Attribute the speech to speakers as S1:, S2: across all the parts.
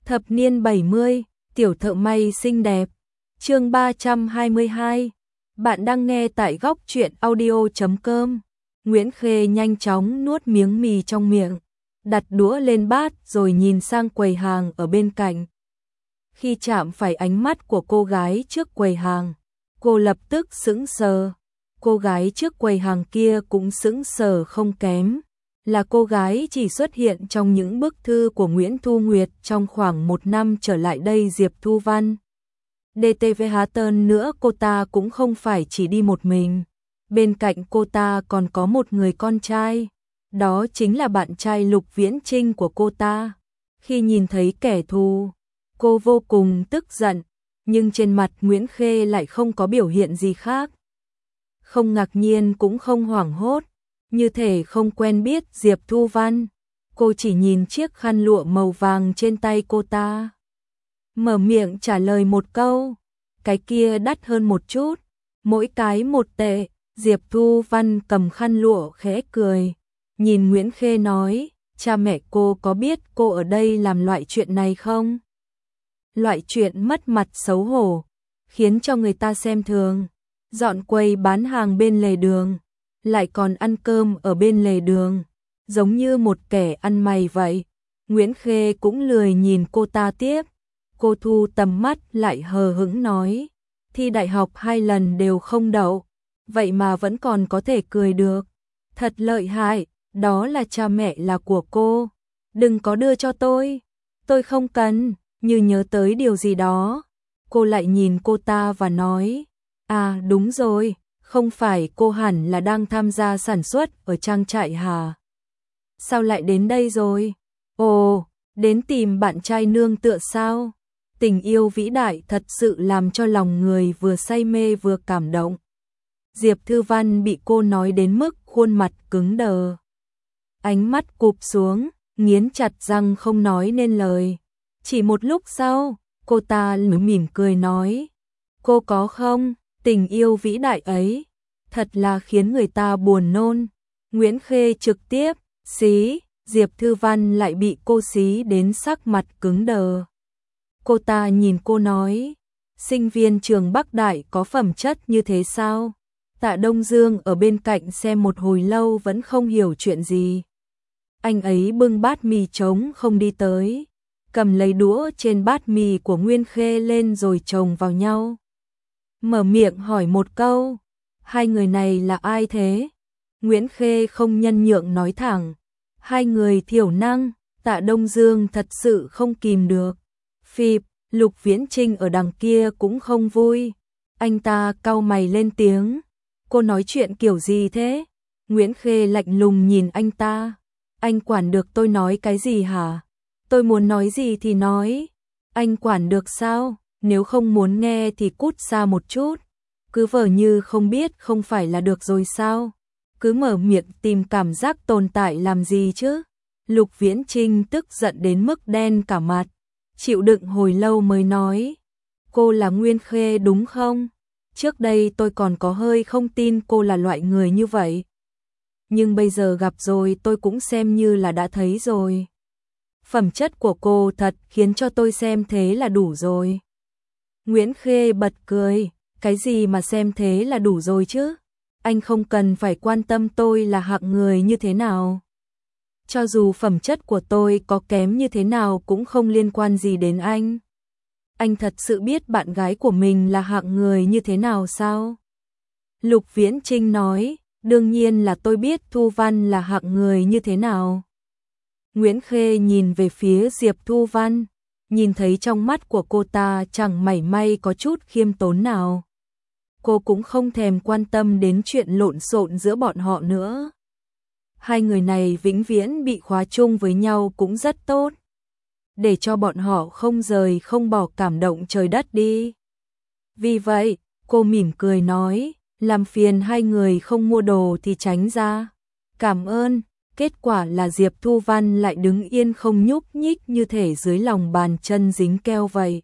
S1: Thập niên 70, tiểu thợ may xinh đẹp. Chương 322. Bạn đang nghe tại góc truyện audio.com. Nguyễn Khê nhanh chóng nuốt miếng mì trong miệng, đặt đũa lên bát rồi nhìn sang quầy hàng ở bên cạnh. Khi chạm phải ánh mắt của cô gái trước quầy hàng, cô lập tức sững sờ. Cô gái trước quầy hàng kia cũng sững sờ không kém. Là cô gái chỉ xuất hiện trong những bức thư của Nguyễn Thu Nguyệt trong khoảng 1 năm trở lại đây, Diệp Thu Văn. DTV Hatton nữa, cô ta cũng không phải chỉ đi một mình. Bên cạnh cô ta còn có một người con trai. Đó chính là bạn trai Lục Viễn Trinh của cô ta. Khi nhìn thấy kẻ thù, cô vô cùng tức giận. Nhưng trên mặt Nguyễn Khê lại không có biểu hiện gì khác. Không ngạc nhiên cũng không hoảng hốt. Như thể không quen biết Diệp Thu Văn. Cô chỉ nhìn chiếc khăn lụa màu vàng trên tay cô ta, mở miệng trả lời một câu. Cái kia đắt hơn một chút, mỗi cái 1 tệ. Diệp Thu Văn cầm khăn lụa khẽ cười, nhìn Nguyễn Khê nói, cha mẹ cô có biết cô ở đây làm loại chuyện này không? Loại chuyện mất mặt xấu hổ, khiến cho người ta xem thường. Dọn quầy bán hàng bên lề đường, lại còn ăn cơm ở bên lề đường, giống như một kẻ ăn mày vậy. Nguyễn Khê cũng lười nhìn cô ta tiếp. Cô thu tầm mắt lại hờ hững nói, thi đại học 2 lần đều không đậu, vậy mà vẫn còn có thể cười được. Thật lợi hại, đó là cha mẹ là của cô. Đừng có đưa cho tôi không cần. Như nhớ tới điều gì đó, cô lại nhìn cô ta và nói, à đúng rồi, không phải cô hẳn là đang tham gia sản xuất ở trang trại hả? Sao lại đến đây rồi? Ồ, đến tìm bạn trai nương tựa sao? Tình yêu vĩ đại thật sự làm cho lòng người vừa say mê vừa cảm động. Diệp Thư Văn bị cô nói đến mức khuôn mặt cứng đờ. Ánh mắt cụp xuống, nghiến chặt răng không nói nên lời. Chỉ một lúc sau, cô ta mỉm cười nói, cô có không? Tình yêu vĩ đại ấy thật là khiến người ta buồn nôn. Nguyễn Khê trực tiếp xí, Diệp Thư Văn lại bị cô xí đến sắc mặt cứng đờ. Cô ta nhìn cô nói, sinh viên trường Bắc Đại có phẩm chất như thế sao? Tạ Đông Dương ở bên cạnh xem một hồi lâu vẫn không hiểu chuyện gì. Anh ấy bưng bát mì trống không đi tới, cầm lấy đũa trên bát mì của Nguyễn Khê lên rồi chồng vào nhau. Mở miệng hỏi một câu, hai người này là ai thế? Nguyễn Khê không nhân nhượng nói thẳng, hai người thiểu năng. Tạ Đông Dương thật sự không kìm được. Phịp, Lục Viễn Trinh ở đằng kia cũng không vui. Anh ta cau mày lên tiếng, cô nói chuyện kiểu gì thế? Nguyễn Khê lạnh lùng nhìn anh ta, anh quản được tôi nói cái gì hả? Tôi muốn nói gì thì nói, anh quản được sao? Nếu không muốn nghe thì cút xa một chút. Cứ vờ như không biết không phải là được rồi sao? Cứ mở miệng tìm cảm giác tồn tại làm gì chứ? Lục Viễn Trinh tức giận đến mức đen cả mặt, chịu đựng hồi lâu mới nói, cô là Nguyễn Khê đúng không? Trước đây tôi còn có hơi không tin cô là loại người như vậy. Nhưng bây giờ gặp rồi tôi cũng xem như là đã thấy rồi. Phẩm chất của cô thật khiến cho tôi xem thế là đủ rồi. Nguyễn Khê bật cười, cái gì mà xem thế là đủ rồi chứ? Anh không cần phải quan tâm tôi là hạng người như thế nào. Cho dù phẩm chất của tôi có kém như thế nào cũng không liên quan gì đến anh. Anh thật sự biết bạn gái của mình là hạng người như thế nào sao? Lục Viễn Trinh nói, đương nhiên là tôi biết Thu Văn là hạng người như thế nào. Nguyễn Khê nhìn về phía Diệp Thu Văn, nhìn thấy trong mắt của cô ta chẳng mảy may có chút khiêm tốn nào. Cô cũng không thèm quan tâm đến chuyện lộn xộn giữa bọn họ nữa. Hai người này vĩnh viễn bị khóa chung với nhau cũng rất tốt. Để cho bọn họ không rời không bỏ cảm động trời đất đi. Vì vậy, cô mỉm cười nói, làm phiền hai người không mua đồ thì tránh ra. Cảm ơn. Kết quả là Diệp Thu Văn lại đứng yên không nhúc nhích như thể dưới lòng bàn chân dính keo vậy.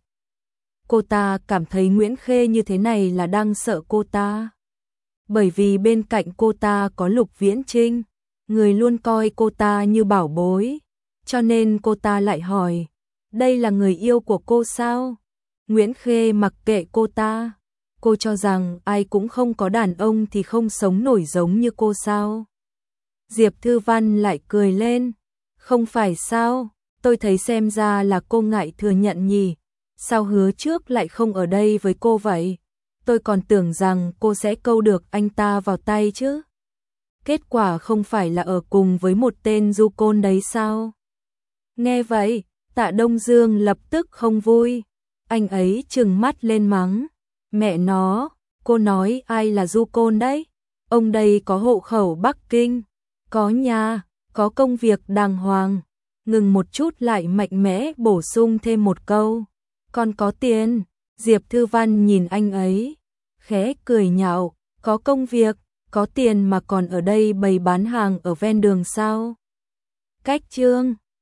S1: Cô ta cảm thấy Nguyễn Khê như thế này là đang sợ cô ta. Bởi vì bên cạnh cô ta có Lục Viễn Trinh, người luôn coi cô ta như bảo bối. Cho nên cô ta lại hỏi, Đây là người yêu của cô sao? Nguyễn Khê mặc kệ cô ta. Cô cho rằng ai cũng không có đàn ông thì không sống nổi giống như cô sao? Diệp Thư Văn lại cười lên. Không phải sao? Tôi thấy xem ra là cô ngại thừa nhận nhỉ. Sao hứa trước lại không ở đây với cô vậy? Tôi còn tưởng rằng cô sẽ câu được anh ta vào tay chứ. Kết quả không phải là ở cùng với một tên du côn đấy sao? Nghe vậy, Tạ Đông Dương lập tức không vui. Anh ấy trừng mắt lên mắng. Mẹ nó, cô nói ai là du côn đấy? Ông đây có hộ khẩu Bắc Kinh, có nhà, có công việc đàng hoàng. Ngừng một chút lại mạnh mẽ bổ sung thêm một câu. Còn có tiền. Diệp Thư Văn nhìn anh ấy, khẽ cười nhạo. Có công việc, có tiền mà còn ở đây bày bán hàng ở ven đường sao? Cách chương